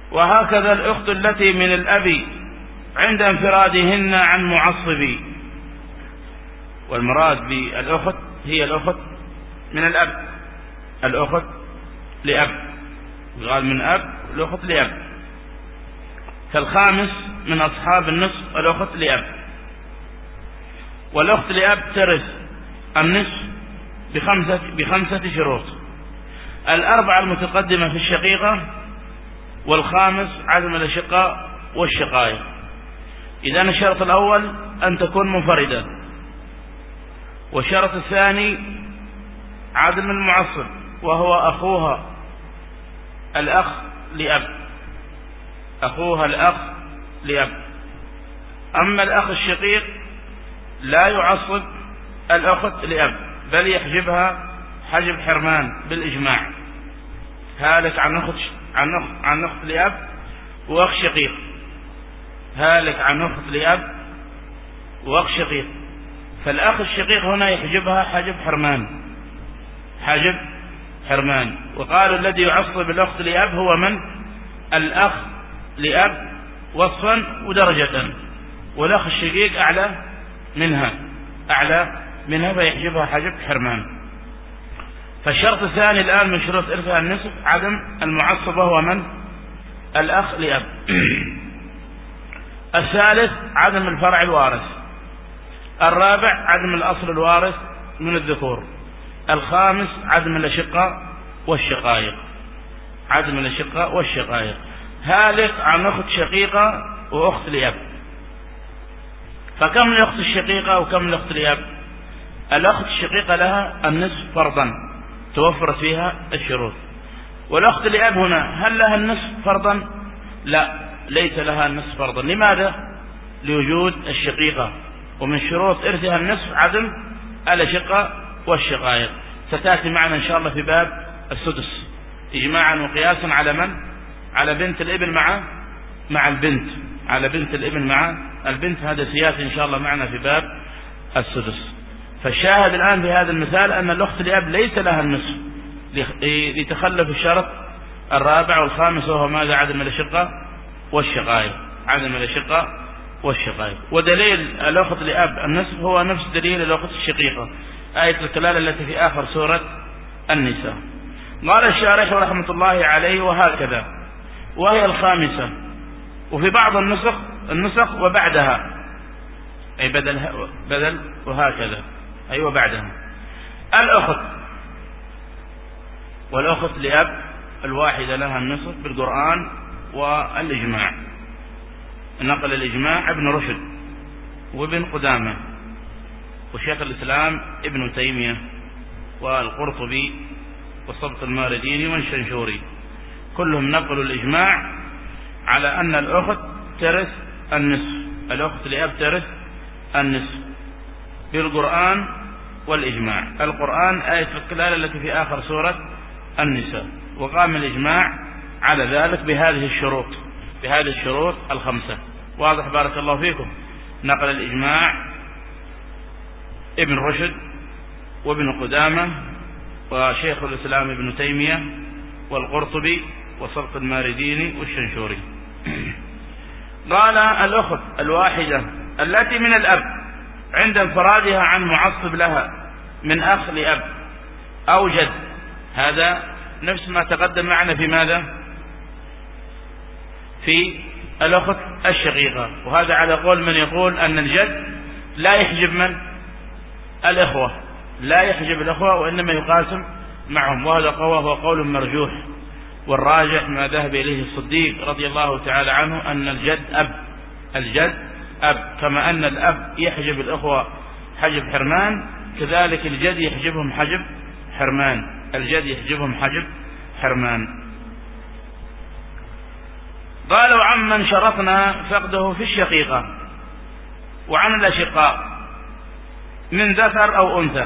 وهكذا الأخت التي من الأب عند انفرادهن عن معصب. والمراد بالأخت هي الأخت من الأب، الأخت لأب، قال من أب الأخت لأب. فالخامس من أصحاب النصف الأخت لأب. والأخت لأب ترث النصف بخمسة شروط: الأربعة المتقدمة في الشقيقة، والخامس عدم الأشقاء والشقائق. إذن الشرط الأول أن تكون منفردة، والشرط الثاني عدم المعصب وهو أخوها الأخ لأب، أخوها الأخ لأب. أما الأخ الشقيق لا يعصب الأخت لأب، بل يحجبها حجب حرمان بالإجماع، هالك عن أخت لأب وأخ شقيق، هالك عن أخت لأب وأخ شقيق. فالأخ الشقيق هنا يحجبها حجب حرمان، حجب حرمان. وقالوا الذي يعصب الأخت لأب هو من؟ الأخ لأب وصفا ودرجة، والأخ الشقيق أعلى منها فيحجبها حجب حرمان. فالشرط الثاني الآن من شروط إرثها النصف عدم المعصب وهو من؟ الأخ لأب. الثالث عدم الفرع الوارث. الرابع عدم الأصل الوارث من الذكور. الخامس عدم الأشقاء والشقائق، عدم الأشقاء والشقائق. هالك عن أخت شقيقة وأخت لأب. فكم الأخت الشقيقة وكم الأخت لأب؟ الأخت الشقيقة لها النصف فرضا توفرت فيها الشروط. والأخت لأب هنا هل لها النصف فرضا؟ لا، ليس لها النصف فرضا. لماذا؟ لوجود الشقيقة، ومن شروط إرثها النصف عدم الأشقاء والشقائق. ستأتي معنا إن شاء الله في باب السدس إجماعا وقياسا على من؟ على بنت الابن مع البنت، على بنت الابن مع البنت. هذا سياسي إن شاء الله معنا في باب السدس. فالشاهد الآن في هذا المثال أن الأخت لأب ليس لها النصف لتخلف الشرط الرابع والخامس، وهو ماذا؟ عدم الأشقاء والشقائق، عدم الأشقاء والشقائق. ودليل الأخت لأب النصف هو نفس دليل الأخت الشقيقة، آية الكلالة التي في آخر سورة النساء. قال الشارح رحمة الله عليه: وهكذا، وهي الخامسة. وفي بعض النسخ وبعدها، أي بدل وهكذا، أي وبعدها. الأخت والأخت لأب الواحدة لها النصف بالقرآن والإجماع. نقل الإجماع ابن رشد وابن قدامة وشيخ الإسلام ابن تيمية والقرطبي والصبط المارديني والشنشوري، كلهم نقلوا الإجماع على أن الأخت ترث النصف، الأخت لأب ترث النصف بالقرآن والإجماع. القرآن آية الكلالة التي في آخر سورة النساء، وقام الإجماع على ذلك بهذه الشروط الخمسة. واضح؟ بارك الله فيكم. نقل الإجماع ابن رشد وابن قدامة وشيخ الإسلام ابن تيمية والقرطبي وصبط المارديني والشنشوري. قال: الأخت الواحدة التي من الأب عند انفرادها عن معصب لها من أخ لأب أو جد. هذا نفس ما تقدم معنا في ماذا؟ في الأخت الشقيقة. وهذا على قول من يقول أن الجد لا يحجب من؟ الإخوة، لا يحجب الإخوة وإنما يقاسم معهم. وهذا هو قول مرجوح، والراجح ما ذهب إليه الصديق رضي الله تعالى عنه أن الجد أب، كما أن الأب يحجب الأخوة حجب حرمان، كذلك الجد يحجبهم حجب حرمان، الجد يحجبهم حجب حرمان. قالوا: عمن شرطنا فقده في الشقيقة وعن الأشقاء من ذكر أو أنثى.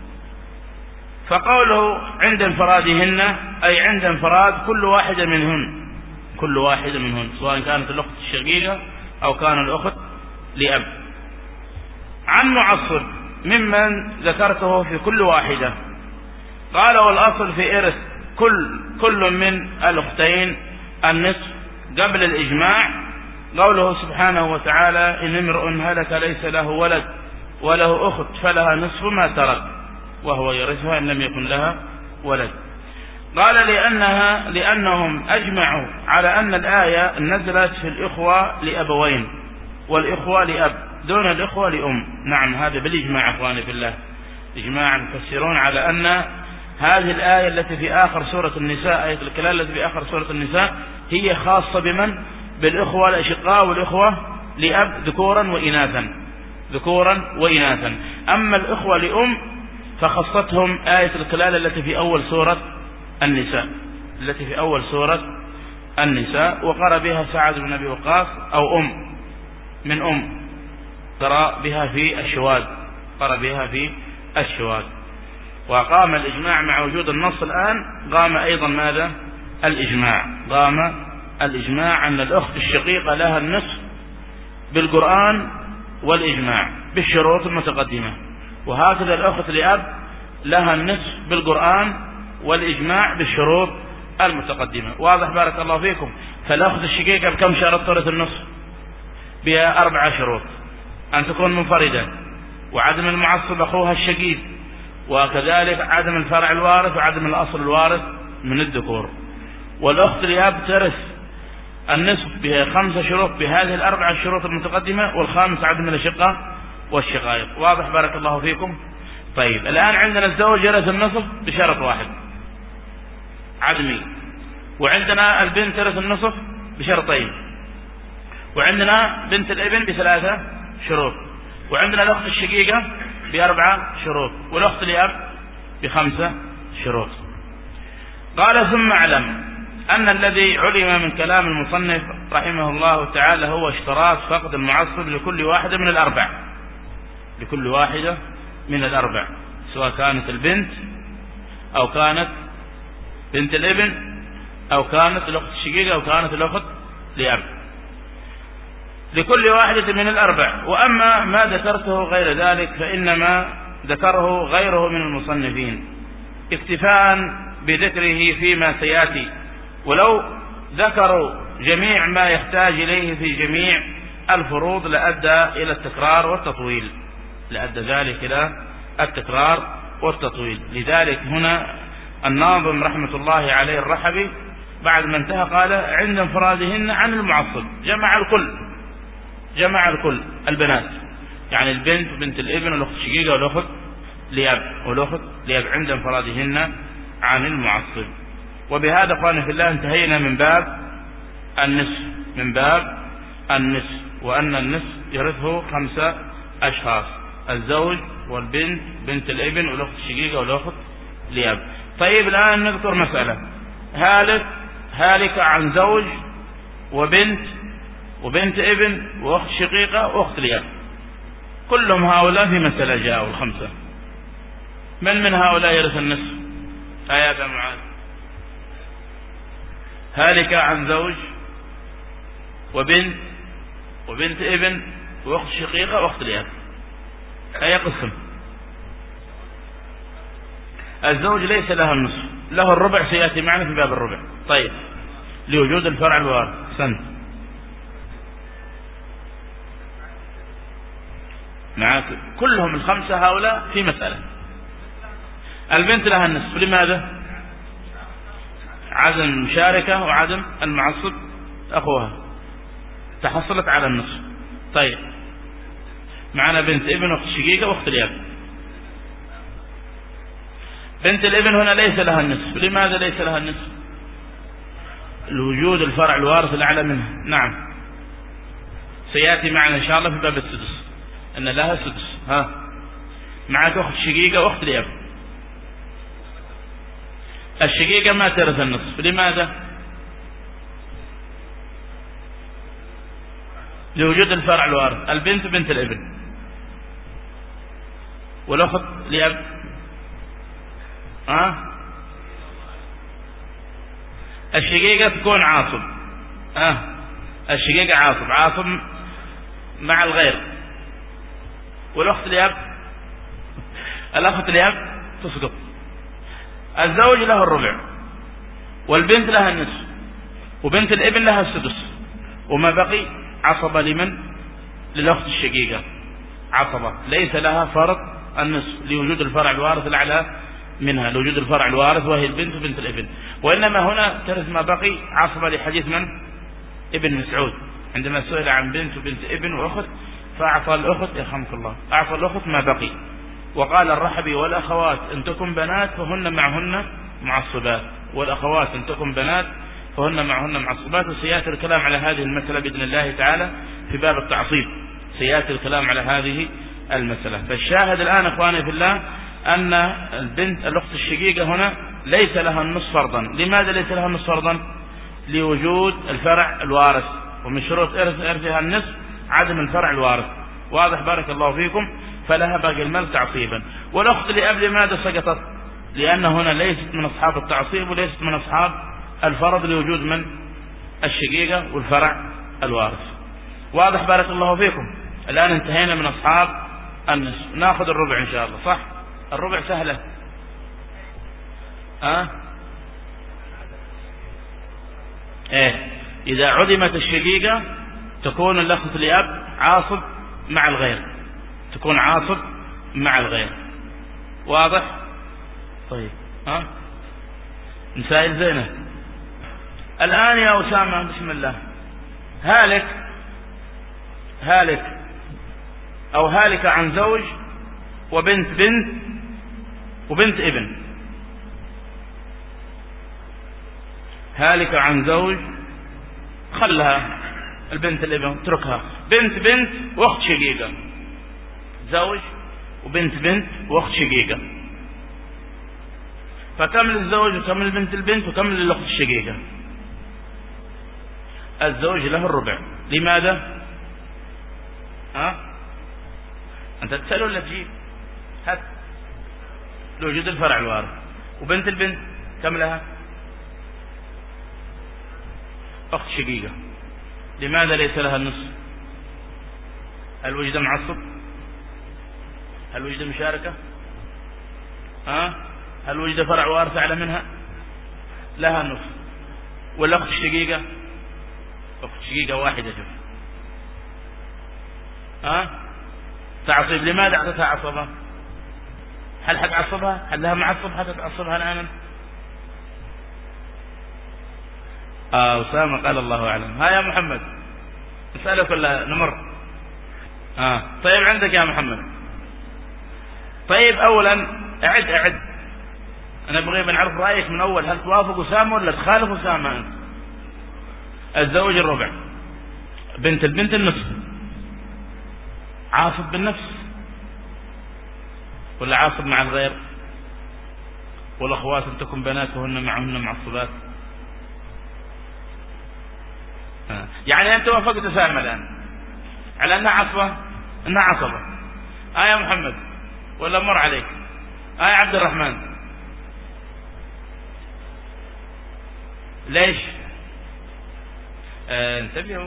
فقوله عند انفرادهن أي عند انفراد كل واحدة منهن، سواء كانت الأخت الشقيقة أو كان الأخت لأب. عن معصب ممن ذكرته في كل واحدة. قال: والأصل في إرث كل من الأختين النصف قبل الإجماع قوله سبحانه وتعالى إن امرؤ هلك ليس له ولد وله أخت فلها نصف ما ترك وهو يرثها إن لم يكن لها ولد. قال لأنهم أجمعوا على أن الآية نزلت في الإخوة لأبوين والإخوة لأب دون الإخوة لأم. نعم هذا بالإجماع أخواني في الله، إجماع المفسرون على أن هذه الآية التي في آخر سورة النساء، آية الكلال التي في آخر سورة النساء، هي خاصة بمن؟ بالإخوة الأشقاء والإخوة لأب ذكورا وإناثا. أما الإخوة لأم فخصتهم آية الكلال التي في أول سورة النساء وقرأ بها سعد بن أبي وقاص أو قرأ بها في الشواذ. وقام الإجماع مع وجود النص الآن، قام أيضا ماذا؟ الإجماع أن الأخت الشقيقة لها النصف بالقرآن والإجماع بالشروط المتقدمة، وهكذا الأخت لأب لها النصف بالقرآن والإجماع بالشروط المتقدمة. واضح بارك الله فيكم؟ فالأخت الشقيقة بكم شرط ترث النصف؟ بها 4 شروط: أن تكون منفردة، وعدم المعصب أخوها الشقيق، وكذلك عدم الفرع الوارث، وعدم الأصل الوارث من الذكور. والأخت لأب ترث النصف بها 5 شروط بهذه 4 شروط المتقدمة، والخامس عدم الأشقة والشقائق. واضح بارك الله فيكم؟ طيب الآن عندنا الزوج يرث النصف بشرط واحد عدمي، وعندنا البنت ترث النصف بشرطين، وعندنا بنت الابن ب3 شروط، وعندنا الأخت الشقيقة ب4 شروط، والأخت لأب ب5 شروط. قال ثم اعلم أن الذي علم من كلام المصنف رحمه الله تعالى هو اشتراط فقد المعصب لكل واحدة من الأربع، سواء كانت البنت أو كانت بنت الابن أو كانت الأخت الشقيقة أو كانت الأخت لأب، لكل واحدة من الأربع. وأما ما ذكرته غير ذلك فإنما ذكره غيره من المصنفين اكتفاء بذكره فيما سيأتي، ولو ذكروا جميع ما يحتاج إليه في جميع الفروض لأدى إلى التكرار والتطويل. لذلك هنا الناظم رحمة الله عليه الرحبي بعد ما انتهى قال عند انفرادهن عن المعصب جمع الكل البنات، يعني البنت وبنت الابن والأخت الشقيقة والأخت لأب عند انفرادهن عن المعصب. وبهذا اخواني في الله انتهينا من باب النصف، وأن النصف يرثه 5 أشخاص: الزوج والبنت، بنت الابن والأخت الشقيقة والأخت لأب. طيب الآن نذكر مسألة: هالك عن زوج وبنت ابن وأخت شقيقة وأخت لأب، كلهم هؤلاء في مسألة جاءوا 5. من هؤلاء يرث النصف؟ يا أبا معاذ. هالك عن زوج وبنت ابن وأخت شقيقة وأخت لأب، أي قسم؟ الزوج ليس له النصف، له الربع، سيأتي معنا في باب الربع. طيب لوجود الفرع الوارث. معك كلهم 5 هؤلاء في مسألة. البنت لها النصف، لماذا؟ عدم المشاركة وعدم المعصب أخوها، تحصلت على النصف. طيب معنا بنت ابن واخت شقيقة واخت لأب. بنت الابن هنا ليس لها النصف، لماذا ليس لها النصف؟ لوجود الفرع الوارث الأعلى منها. نعم سيأتي معنا إن شاء الله في باب السدس أن لها سدس. معك أخت شقيقة واخت لأب. الشقيقة ما ترث النصف، لماذا؟ لوجود الفرع الوارث. البنت بنت الابن والأخت لأب الشقيقة تكون عاصب. الشقيقة عاصب مع الغير، والأخت لأب تسقط. الزوج له الربع والبنت لها النصف، وبنت الابن لها السدس، وما بقي عصبة لمن؟ للأخت الشقيقة، عصبة ليس لها فرض النصف لوجود الفرع الوارث الأعلى منها، لوجود الفرع الوارث وهي البنت وبنت الابن. وإنما هنا ترث ما بقي عصبة لحديث من؟ ابن مسعود عندما سئل عن بنت وبنت ابن وأخت فأعطى الأخت يرحمك الله، أعطى الأخت ما بقي. وقال الرحبي والأخوات إن تكن بنات فهن معهن معصبات، والأخوات إن تكن بنات فهن معهن معصبات. وسيأتي الكلام على هذه المسألة بإذن الله تعالى في باب التعصيب، سيأتي الكلام على هذه المسألة. فالشاهد الآن إخواني في الله أن البنت الأخت الشقيقة هنا ليس لها النصف فرضا. لماذا ليس لها النصف فرضا؟ لوجود الفرع الوارث، ومن شروط إرثها النصف عدم الفرع الوارث. واضح بارك الله فيكم؟ فلها باقي المال تعصيبا. والأخت لأب لماذا سقطت؟ لأن هنا ليست من أصحاب التعصيب وليست من أصحاب الفرض لوجود من؟ الشقيقة والفرع الوارث. واضح بارك الله فيكم؟ الآن انتهينا من أصحاب النصف، ناخذ الربع إن شاء الله. صح؟ الربع سهلة. إذا عدمت الشقيقة تكون الأخت لأب عاصب مع الغير، تكون عاصب مع الغير. واضح؟ طيب مسائل زينة. الآن يا أسامة بسم الله، هالك أو هالك عن زوج وبنت بنت وبنت ابن. هالك عن زوج خلها البنت الابن اتركها، بنت بنت واخت شقيقة، زوج وبنت بنت واخت شقيقة، فكمل الزوج وكمل بنت البنت وكمل الاخت الشقيقة. الزوج له الربع. لماذا؟ أنت تسأل ولا تجيب؟ هات لوجود الفرع الوارث. وبنت البنت كم لها؟ أخت شقيقة. لماذا ليس لها النصف؟ هل وجد معصب؟ هل وجد مشاركة؟ هل وجد فرع وارث أعلى منها؟ لها النصف. والأخت الشقيقة؟ أخت شقيقة واحدة. شوف تعصب. لماذا أعطتها عصبة؟ هل حتعصبها؟ هل لها معصب حتى تعصبها الآن؟ أسامة قال الله أعلم. ها يا محمد نسألك ولا نمر؟ طيب عندك يا محمد. طيب أولا أعد أنا أبغى بنعرف رأيك من أول، هل توافق أسامة ولا تخالف أسامة أنت؟ الزوج الربع، بنت البنت النصف، عاصب بالنفس ولا عاصب مع الغير؟ والأخوات إن تكن بنات وهن معهن معصبات. يعني أنت وافقت أسامة الآن على أنها عصبة، أنها عصبة. يا محمد ولا مر عليك؟ يا عبد الرحمن ليش؟ انتبهوا،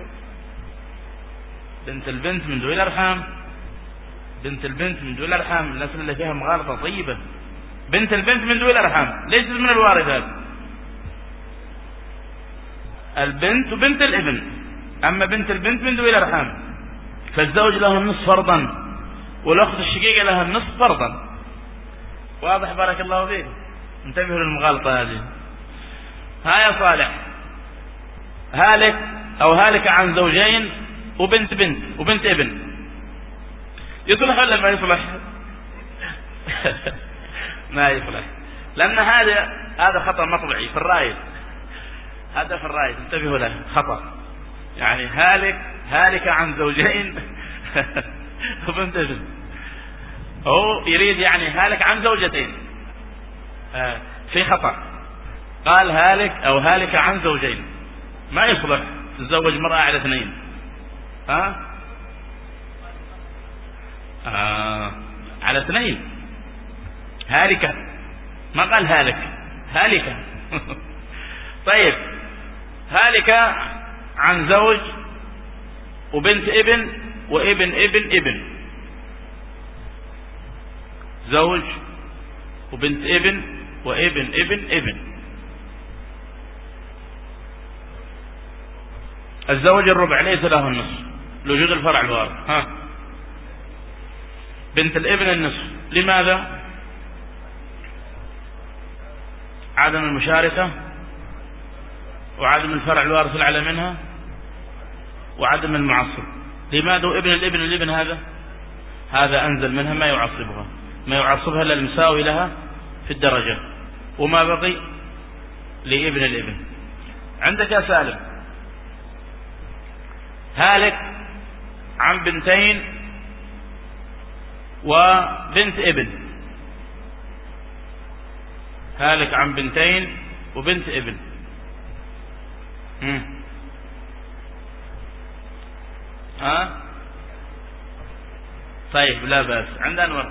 بنت البنت من ذوي الأرحام، بنت البنت من ذوي الأرحام. الناس اللي فيها مغالطة طيبة. بنت البنت من ذوي الأرحام ليست من الوارثات، البنت وبنت الابن. أما بنت البنت من ذوي الأرحام فالزوج له النصف فرضا والأخت الشقيقة لها النصف فرضا. واضح بارك الله فيك؟ انتبهوا للمغالطة هذه. يا صالح، هالك أو هالك عن زوجين وبنت بنت وبنت ابن، يصلح ولا ما يصلح؟ ما يصلح، لأن هذا خطأ مطبعي في الرأي، هذا في الرأي انتبهوا له، خطأ. يعني هالك عن زوجين وبنت ابن، هو يريد يعني هالك عن زوجتين، في خطأ. قال هالك أو هالك عن زوجين، ما يصلح تتزوج مرأة على اثنين. على اثنين هالكة، ما قال هالكة. طيب هالكة عن زوج وبنت ابن وابن ابن ابن، زوج وبنت ابن وابن ابن ابن. الزوج الربع ليس له النصف لوجود الفرع الوارث. ها. بنت الابن النصف. لماذا؟ عدم المشاركة، وعدم الفرع الوارث الأعلى منها، وعدم المعصب. لماذا ابن الابن هذا أنزل منها، ما يعصبها إلا المساوي لها في الدرجة، وما بقي لابن الابن. عندك يا سالم هالك عن بنتين وبنت ابن. هالك عن بنتين وبنت ابن. طيب لا بأس. عند أنور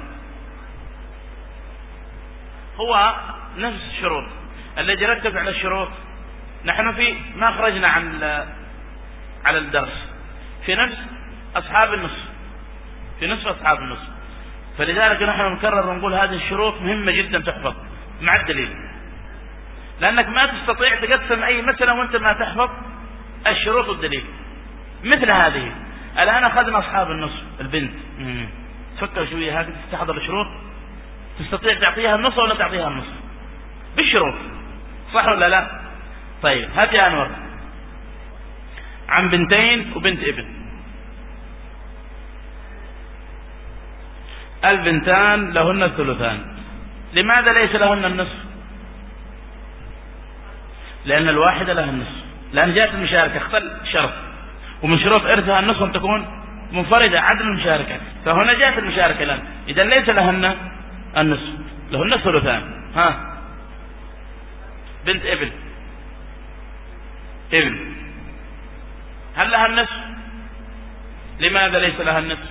هو نفس الشروط الذي يرتب على الشروط. نحن ما خرجنا على الدرس في نفس أصحاب النصف. فلذلك نحن نكرر ونقول هذه الشروط مهمة جدا تحفظ مع الدليل، لأنك ما تستطيع تقسم أي مسألة وأنت ما تحفظ الشروط والدليل. مثل هذه الآن أخذنا أصحاب النصف البنت. تفكر شوية، هذه تستحضر الشروط، تستطيع تعطيها النصف ولا تعطيها النصف بالشروط، صح ولا لا؟ طيب هات يا أنور عن بنتين وبنت ابن. البنتان لهن الثلثان. لماذا ليس لهن النصف؟ لأن الواحدة لها النصف، لأن جاءت المشاركة اختل شرط، ومن شروط إرثها النصف أن تكون منفردة عدم المشاركة، فهنا جاءت المشاركة الآن، إذا ليس لهن النصف، لهن الثلثان. ها. بنت ابن هل لها النصف؟ لماذا ليس لها النصف؟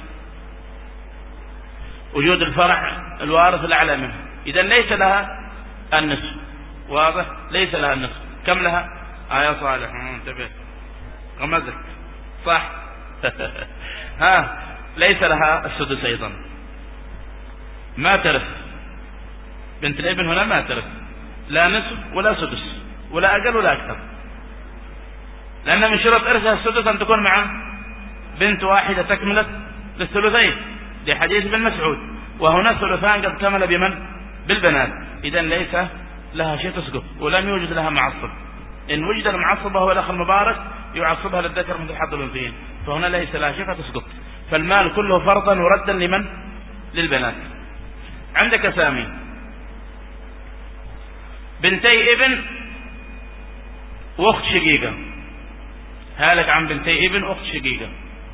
وجود الفرع الوارث الأعلى منه، إذا ليس لها النصف. واضح؟ ليس لها النصف. كم لها؟ يا صالح انتبه غمزك صح. ها. ليس لها السدس أيضا، ما ترث. بنت الابن هنا ما ترث لا نصف ولا سدس ولا أقل ولا أكثر، لأن من شروط إرثها السدس أن تكون مع بنت واحدة تكملت للثلثين لحديث ابن مسعود، وهنا ثلثان قد كمل بمن؟ بالبنات. إذا ليس لها شيء تسقط، ولم يوجد لها معصب. إن وجد المعصب وهو الأخ المبارك يعصبها للذكر مثل حظ الأنثيين، فهنا ليس لها شيء فتسقط. فالمال كله فرضا وردا لمن؟ للبنات. عندك سامي بنتي ابن واخت شقيقة. هالك عن بنتي ابن واخت شقيقة.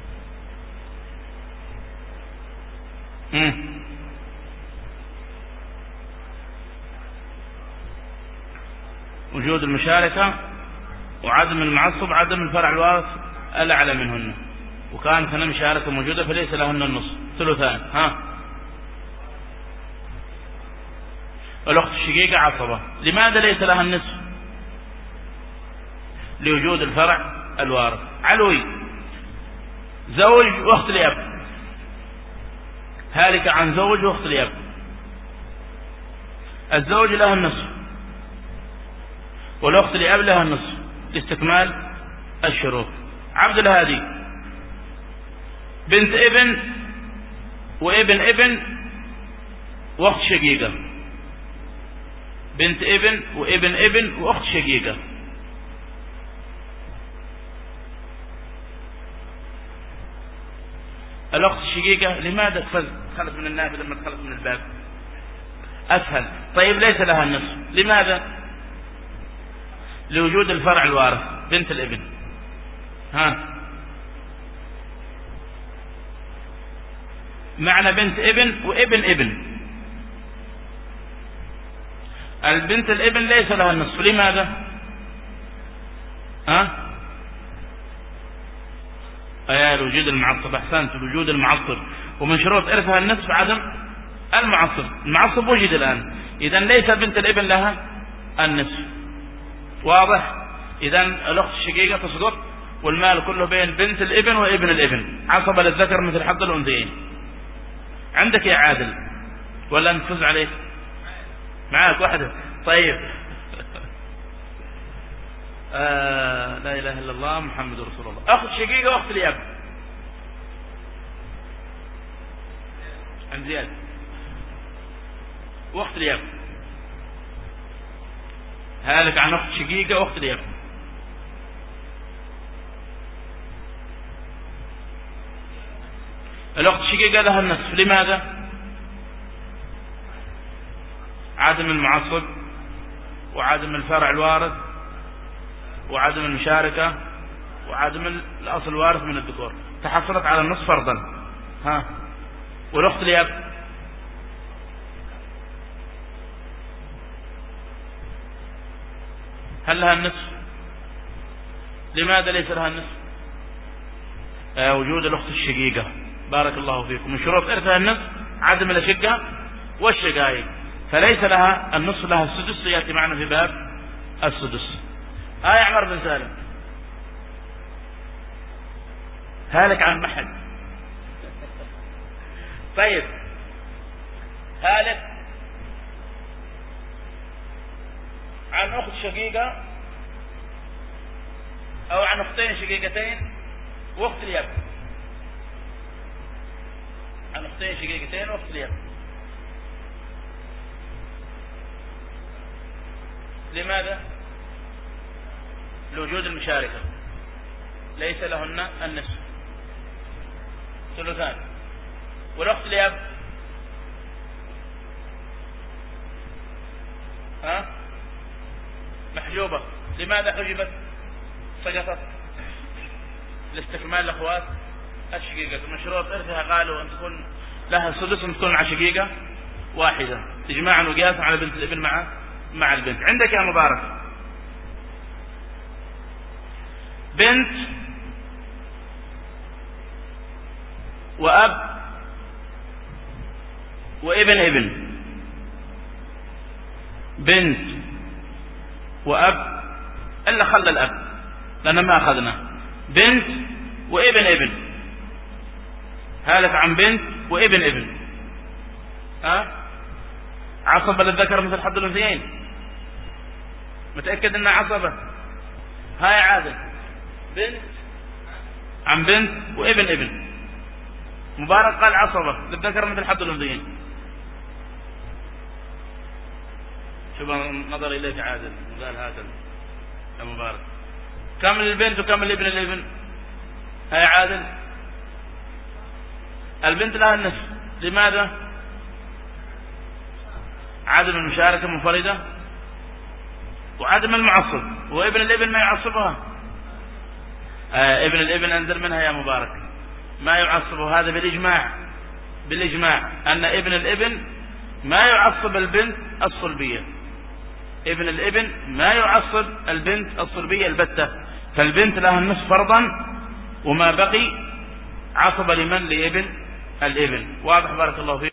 وجود المشاركة وعدم المعصب، عدم الفرع الوارث الأعلى منهن، وكانت هنا مشاركة موجودة فليس لهن النصف ثلثان. ها. الأخت الشقيقة عصبة. لماذا ليس لها النصف؟ لوجود الفرع الوارث. علوي زوج واخت لأب. هالك عن زوج واخت لأب. الزوج له النصف والأخت لأب لها النصف لاستكمال الشروط. عبد الهادي بنت ابن وابن ابن واخت شقيقة. بنت ابن وابن ابن واخت شقيقة. الأخت الشقيقة لماذا دخلت من النافذة لما دخلت من الباب؟ أسهل. طيب ليس لها النصف. لماذا؟ لوجود الفرع الوارث بنت الابن. ها. معنى بنت ابن وابن ابن. البنت الابن ليس لها النصف. لماذا؟ وجود المعصب. أحسنت. وجود المعصب، ومن شروط إرثها النصف عدم المعصب. المعصب وجد الآن، إذا ليس بنت الابن لها النصف. واضح؟ إذا الأخت الشقيقة تسقط، والمال كله بين بنت الابن وابن الابن، عصب للذكر مثل حظ الأنثيين. عندك يا عادل ولا نفوز عليك؟ معك واحدة. طيب لا إله إلا الله محمد رسول الله. أخت شقيقة وأخت لأب عن زياد وأخت لأب. هالك عن أخت شقيقة وأخت لأب. الأخت الشقيقة لها النصف. لماذا؟ عدم المعصب، وعدم الفرع الوارث، وعدم المشاركة، وعدم الأصل الوارث من الذكور، تحصلت على النصف فرضا. ها، والأخت لأب هل لها النصف؟ لماذا ليس لها النصف؟ وجود الأخت الشقيقة. بارك الله فيكم. من شروط إرثها النصف عدم الأشقة والشقائق، فليس لها النصف، لها السدس، يأتي معنا في باب السدس. عمر بن سالم هالك عن محل. طيب، هالك عن أخت شقيقة أو عن أختين شقيقتين وأخت اليب. عن أختين شقيقتين وأخت اليب. لماذا؟ لوجود المشاركة، ليس لهن النصف، ثلثان. والأخت اليب محجوبة. لماذا حجبت؟ سقطت لاستكمال الأخوات الشقيقة. من شروط إرثها قالوا أن تكون لها سدس، أن تكون مع شقيقة واحدة إجماعا وقياسا على بنت الابن مع البنت. عندك يا مبارك بنت وأب وابن ابن. بنت وأب إلا خلى الأب لأن ما أخذنا. بنت وابن ابن. هالك عن بنت وابن ابن. عصبة للذكر مثل حظ الأنثيين. متأكد أنها عصبة؟ هاي عادل. بنت عن بنت وابن ابن. مبارك قال عصبة للذكر مثل حظ الأنثيين. شوف نظر إليك عادل وقال هذا يا مبارك. كم البنت وكم الابن الابن؟ هاي عادل. البنت لها النصف. لماذا؟ عدم المشاركة منفردة وعدم المعصب، وابن الابن ما يعصبها. ابن الابن أنزل منها يا مبارك ما يعصبه. هذا بالإجماع أن ابن الابن ما يعصب البنت الصلبية. ابن الابن ما يعصب البنت الصلبية البتة. فالبنت لها النصف فرضا، وما بقي عصب لمن؟ لابن الابن. واضح؟ بارك الله فيك.